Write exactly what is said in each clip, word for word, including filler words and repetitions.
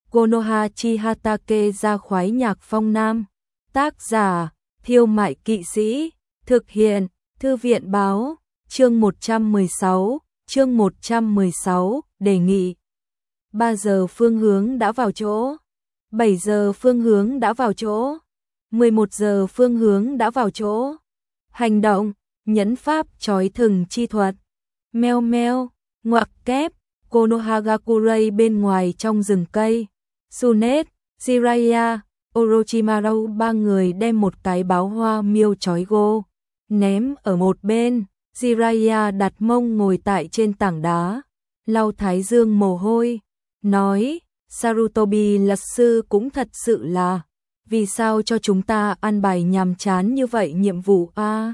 Konoha Chihatake ra khoái nhạc phong nam. Tác giả, Thiêu Mại Kỵ Sĩ. Thực hiện, Thư viện Báo. Chương một trăm mười sáu, chương một trăm mười sáu, đề nghị. ba giờ phương hướng đã vào chỗ. bảy giờ phương hướng đã vào chỗ. mười một giờ phương hướng đã vào chỗ. Hành động, nhẫn pháp trói thừng chi thuật. Meo meo, ngoặc kép, Konohagakurai bên ngoài trong rừng cây. Tsunet, Jiraiya, Orochimaru ba người đem một cái báo hoa miêu trói gô, ném ở một bên. Jiraiya đặt mông ngồi tại trên tảng đá, lau thái dương mồ hôi, nói, Sarutobi luật sư cũng thật sự là, vì sao cho chúng ta ăn bài nhàm chán như vậy nhiệm vụ a? À?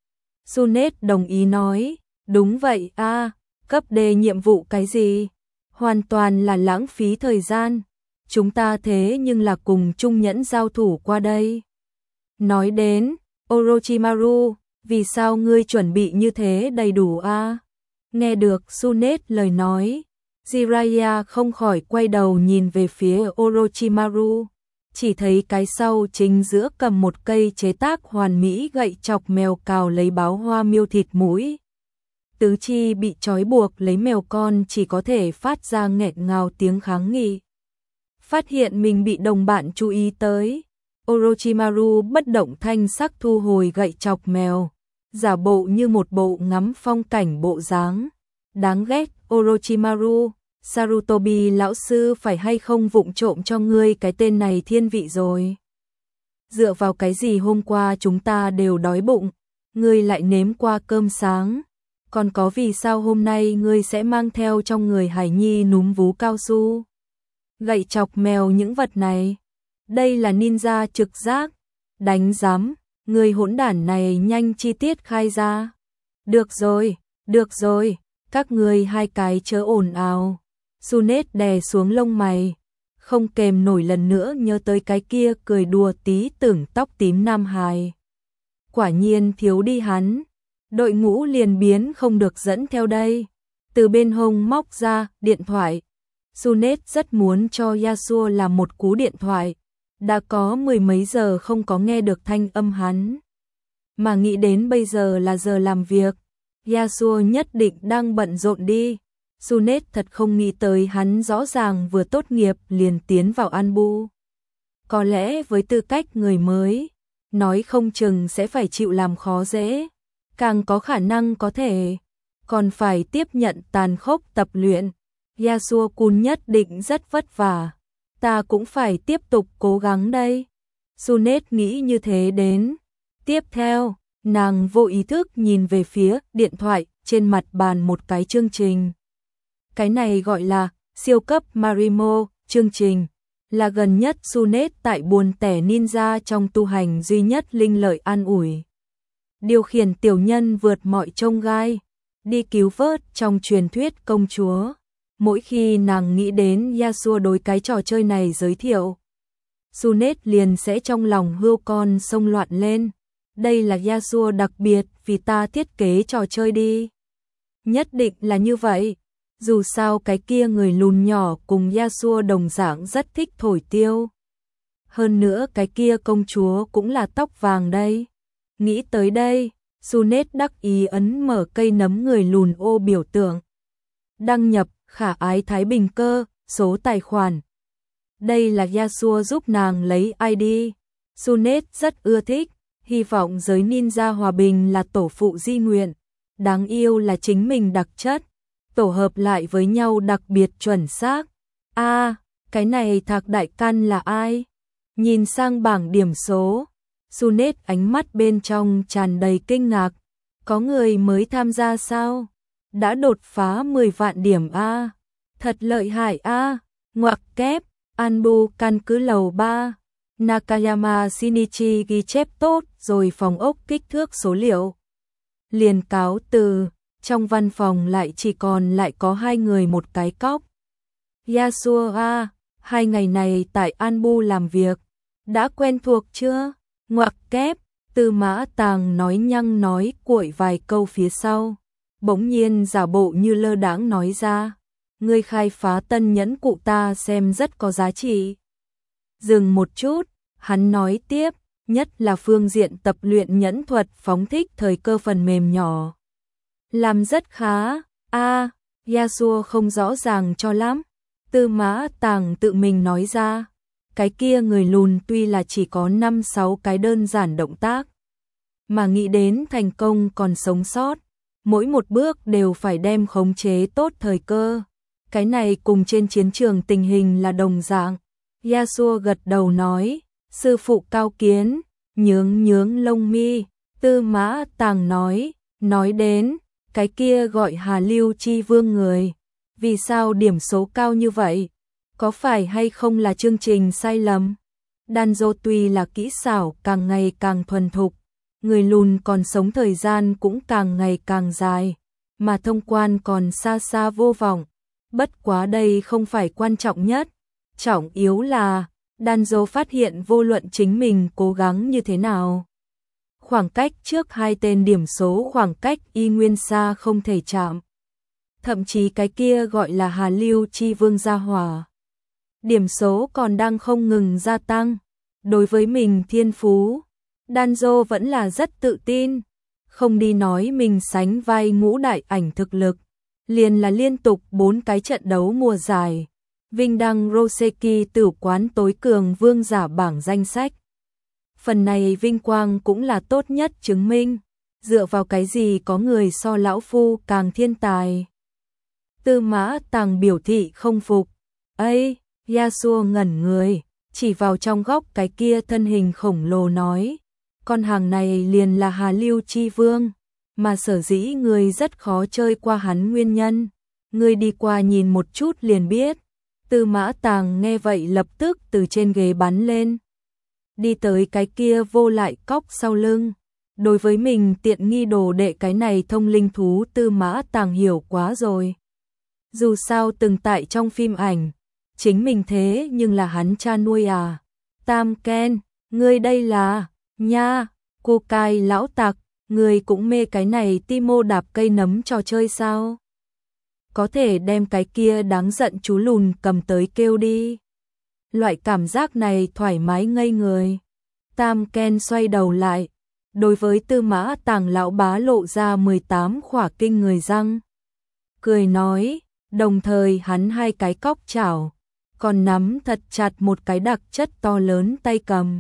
Tsunet đồng ý nói, đúng vậy a, à, cấp D nhiệm vụ cái gì? Hoàn toàn là lãng phí thời gian, chúng ta thế nhưng là cùng chung nhẫn giao thủ qua đây. Nói đến, Orochimaru, vì sao ngươi chuẩn bị như thế đầy đủ a? À? Nghe được Tsunet lời nói, Jiraiya không khỏi quay đầu nhìn về phía Orochimaru, chỉ thấy cái sau chính giữa cầm một cây chế tác hoàn mỹ gậy chọc mèo cào lấy báo hoa miêu thịt mũi. Tứ chi bị trói buộc lấy mèo con chỉ có thể phát ra nghẹn ngào tiếng kháng nghị. Phát hiện mình bị đồng bạn chú ý tới, Orochimaru bất động thanh sắc thu hồi gậy chọc mèo, giả bộ như một bộ ngắm phong cảnh bộ dáng. Đáng ghét Orochimaru, Sarutobi lão sư phải hay không vụng trộm cho ngươi cái tên này thiên vị rồi. Dựa vào cái gì hôm qua chúng ta đều đói bụng, ngươi lại nếm qua cơm sáng, còn có vì sao hôm nay ngươi sẽ mang theo trong người hải nhi núm vú cao su. Gậy chọc mèo những vật này, đây là ninja trực giác, đánh giám, người hỗn đản này nhanh chi tiết khai ra. Được rồi, được rồi, các ngươi hai cái chớ ồn ào. Tsunet đè xuống lông mày, không kềm nổi lần nữa nhớ tới cái kia cười đùa tí tưởng tóc tím nam hài. Quả nhiên thiếu đi hắn, đội ngũ liền biến không được dẫn theo đây. Từ bên hông móc ra điện thoại, Tsunet rất muốn cho Yasuo làm một cú điện thoại, đã có mười mấy giờ không có nghe được thanh âm hắn. Mà nghĩ đến bây giờ là giờ làm việc, Yasuo nhất định đang bận rộn đi. Tsunet thật không nghĩ tới hắn rõ ràng vừa tốt nghiệp liền tiến vào Anbu. Có lẽ với tư cách người mới, nói không chừng sẽ phải chịu làm khó dễ, càng có khả năng có thể còn phải tiếp nhận tàn khốc tập luyện. Yasuo-kun nhất định rất vất vả, ta cũng phải tiếp tục cố gắng đây. Tsunet nghĩ như thế đến. Tiếp theo, nàng vô ý thức nhìn về phía điện thoại trên mặt bàn một cái chương trình. Cái này gọi là siêu cấp Marimo chương trình, là gần nhất Tsunet tại buồn tẻ ninja trong tu hành duy nhất linh lợi an ủi. Điều khiển tiểu nhân vượt mọi chông gai, đi cứu vớt trong truyền thuyết công chúa. Mỗi khi nàng nghĩ đến Yasuo đối cái trò chơi này giới thiệu, Tsunet liền sẽ trong lòng hươu con sông loạn lên. Đây là Yasuo đặc biệt vì ta thiết kế trò chơi đi. Nhất định là như vậy. Dù sao cái kia người lùn nhỏ cùng Yasuo đồng dạng rất thích thổi tiêu. Hơn nữa cái kia công chúa cũng là tóc vàng đây. Nghĩ tới đây, Tsunet đắc ý ấn mở cây nấm người lùn ô biểu tượng. Đăng nhập khả ái Thái Bình cơ, số tài khoản. Đây là Yasuo giúp nàng lấy i đê. Tsunet rất ưa thích, hy vọng giới ninja hòa bình là tổ phụ di nguyện. Đáng yêu là chính mình đặc chất, tổ hợp lại với nhau đặc biệt chuẩn xác. A, à, cái này Thạc đại căn là ai? Nhìn sang bảng điểm số, Tsunet ánh mắt bên trong tràn đầy kinh ngạc. Có người mới tham gia sao? Đã đột phá mười vạn điểm a. À. Thật lợi hại a. À. Ngoặc kép, Anbu căn cứ lầu ba. Nakayama Shinichi ghi chép tốt rồi phòng ốc kích thước số liệu. Liền cáo từ, trong văn phòng lại chỉ còn lại có hai người một cái cóc. Yasuo a, hai ngày này tại Anbu làm việc, đã quen thuộc chưa? Ngoặc kép, Tư Mã Tàng nói nhăng nói cuội vài câu phía sau, bỗng nhiên giả bộ như lơ đãng nói ra. ngươi khai phá tân nhẫn cụ ta xem rất có giá trị. Dừng một chút, hắn nói tiếp, nhất là phương diện tập luyện nhẫn thuật phóng thích thời cơ phần mềm nhỏ. Làm rất khá, a à, Yasuo không rõ ràng cho lắm. Tư Mã Tàng tự mình nói ra, cái kia người lùn tuy là chỉ có năm sáu cái đơn giản động tác, mà nghĩ đến thành công còn sống sót, mỗi một bước đều phải đem khống chế tốt thời cơ. Cái này cùng trên chiến trường tình hình là đồng dạng. Yasuo gật đầu nói, sư phụ cao kiến, nhướng nhướng lông mi. Tư Mã Tàng nói, nói đến, cái kia gọi Hà Lưu Chi Vương người, vì sao điểm số cao như vậy? Có phải hay không là chương trình sai lầm? Danzo tuy là kỹ xảo càng ngày càng thuần thục, người lùn còn sống thời gian cũng càng ngày càng dài, mà thông quan còn xa xa vô vọng. Bất quá đây không phải quan trọng nhất, trọng yếu là Danzo phát hiện vô luận chính mình cố gắng như thế nào, khoảng cách trước hai tên điểm số khoảng cách y nguyên xa không thể chạm. Thậm chí cái kia gọi là Hà Lưu Chi Vương gia hỏa, điểm số còn đang không ngừng gia tăng. Đối với mình thiên phú, Danzo vẫn là rất tự tin, không đi nói mình sánh vai ngũ đại ảnh thực lực, liền là liên tục bốn cái trận đấu mùa giải, vinh đăng Roseki tử quán tối cường vương giả bảng danh sách. Phần này vinh quang cũng là tốt nhất chứng minh, dựa vào cái gì có người so lão phu càng thiên tài. Tư Mã Tàng biểu thị không phục. Ây, Yasuo ngẩn người, chỉ vào trong góc cái kia thân hình khổng lồ nói, con hàng này liền là Hà Lưu Chi Vương, mà sở dĩ người rất khó chơi qua hắn nguyên nhân, người đi qua nhìn một chút liền biết. Tư Mã Tàng nghe vậy lập tức từ trên ghế bắn lên, đi tới cái kia vô lại cóc sau lưng. Đối với mình tiện nghi đồ đệ cái này thông linh thú Tư Mã Tàng hiểu quá rồi. Dù sao từng tại trong phim ảnh, chính mình thế nhưng là hắn cha nuôi à. Tam Ken, ngươi đây là, nha, cô cai lão tặc, ngươi cũng mê cái này Timo đạp cây nấm trò chơi sao? Có thể đem cái kia đáng giận chú lùn cầm tới kêu đi. Loại cảm giác này thoải mái ngây người. Tam Ken xoay đầu lại, đối với Tư Mã Tàng lão bá lộ ra mười tám khỏa kinh người răng. Cười nói, đồng thời hắn hai cái cóc chảo, còn nắm thật chặt một cái đặc chất to lớn tay cầm.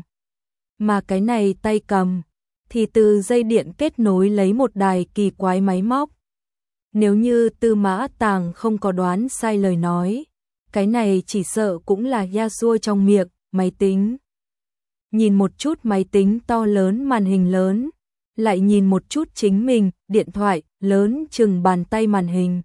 Mà cái này tay cầm, thì từ dây điện kết nối lấy một đài kỳ quái máy móc. Nếu như Tư Mã Tàng không có đoán sai lời nói, cái này chỉ sợ cũng là Yasuo trong miệng, máy tính. Nhìn một chút máy tính to lớn màn hình lớn, lại nhìn một chút chính mình, điện thoại, lớn chừng bàn tay màn hình.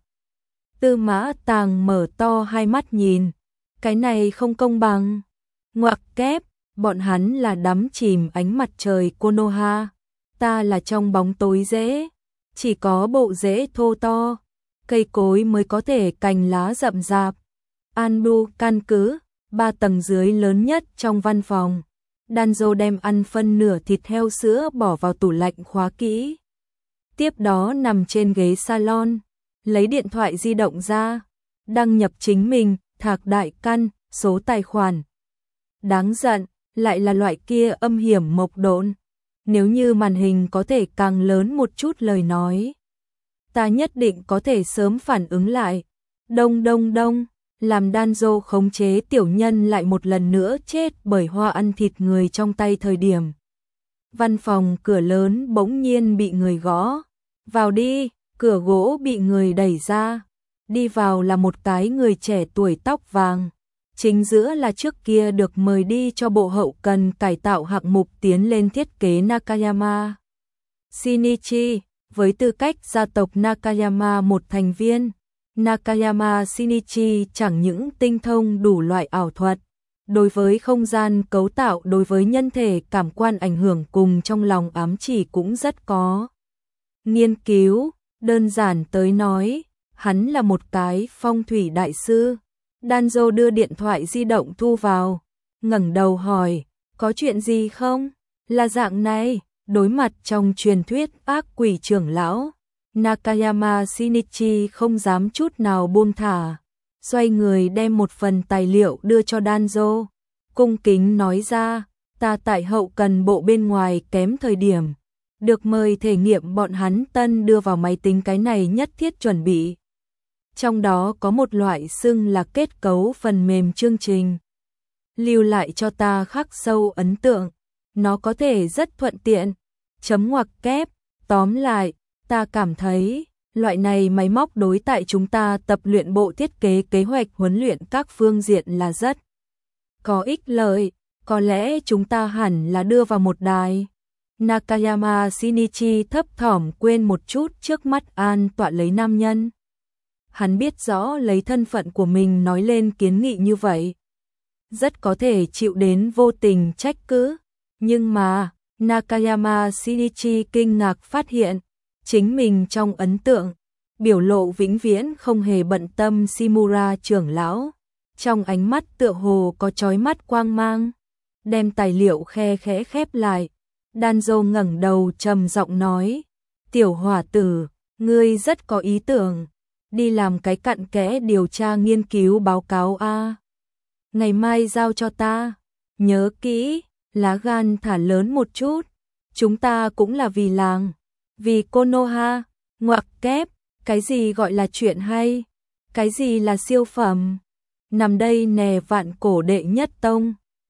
Tư Mã Tàng mở to hai mắt nhìn, cái này không công bằng. Ngoặc kép, bọn hắn là đắm chìm ánh mặt trời Konoha, ta là trong bóng tối rễ, chỉ có bộ rễ thô to, cây cối mới có thể cành lá rậm rạp. Anbu căn cứ, ba tầng dưới lớn nhất trong văn phòng. Danzo đem ăn phân nửa thịt heo sữa bỏ vào tủ lạnh khóa kỹ. Tiếp đó nằm trên ghế salon, lấy điện thoại di động ra, đăng nhập chính mình, Thạc Đại Căn, số tài khoản. Đáng giận, lại là loại kia âm hiểm mộc độn. Nếu như màn hình có thể càng lớn một chút lời nói, ta nhất định có thể sớm phản ứng lại. Đông đông đông, làm Danzo khống chế tiểu nhân lại một lần nữa chết bởi hoa ăn thịt người trong tay thời điểm. Văn phòng cửa lớn bỗng nhiên bị người gõ. Vào đi, cửa gỗ bị người đẩy ra. Đi vào là một cái người trẻ tuổi tóc vàng. Chính giữa là trước kia được mời đi cho bộ hậu cần cải tạo hạng mục tiến lên thiết kế Nakayama Shinichi, với tư cách gia tộc Nakayama một thành viên. Nakayama Shinichi chẳng những tinh thông đủ loại ảo thuật, đối với không gian cấu tạo, đối với nhân thể cảm quan ảnh hưởng cùng trong lòng ám chỉ cũng rất có nghiên cứu. Đơn giản tới nói, hắn là một cái phong thủy đại sư. Danzo đưa điện thoại di động thu vào, ngẩng đầu hỏi, có chuyện gì không? Là dạng này, đối mặt trong truyền thuyết ác quỷ trưởng lão, Nakayama Shinichi không dám chút nào buông thả, xoay người đem một phần tài liệu đưa cho Danzo, cung kính nói ra, ta tại hậu cần bộ bên ngoài kém thời điểm, được mời thể nghiệm bọn hắn tân đưa vào máy tính cái này nhất thiết chuẩn bị. Trong đó có một loại xưng là kết cấu phần mềm chương trình. Lưu lại cho ta khắc sâu ấn tượng, nó có thể rất thuận tiện, chấm ngoặc kép, tóm lại, ta cảm thấy, loại này máy móc đối tại chúng ta tập luyện bộ thiết kế kế hoạch huấn luyện các phương diện là rất có ích lợi, có lẽ chúng ta hẳn là đưa vào một đài. Nakayama Shinichi thấp thỏm quên một chút trước mắt an tọa lấy nam nhân. Hắn biết rõ lấy thân phận của mình nói lên kiến nghị như vậy, rất có thể chịu đến vô tình trách cứ, nhưng mà Nakayama Shinichi kinh ngạc phát hiện, chính mình trong ấn tượng, biểu lộ vĩnh viễn không hề bận tâm Shimura trưởng lão, trong ánh mắt tựa hồ có chói mắt quang mang, đem tài liệu khe khẽ khép lại. Danzo ngẩng đầu trầm giọng nói, tiểu hỏa tử, ngươi rất có ý tưởng, đi làm cái cặn kẽ điều tra nghiên cứu báo cáo a. Ngày mai giao cho ta, nhớ kỹ, lá gan thả lớn một chút, chúng ta cũng là vì làng, vì Konoha, ngoặc kép, cái gì gọi là chuyện hay, cái gì là siêu phẩm, nằm đây nè vạn cổ đệ nhất tông.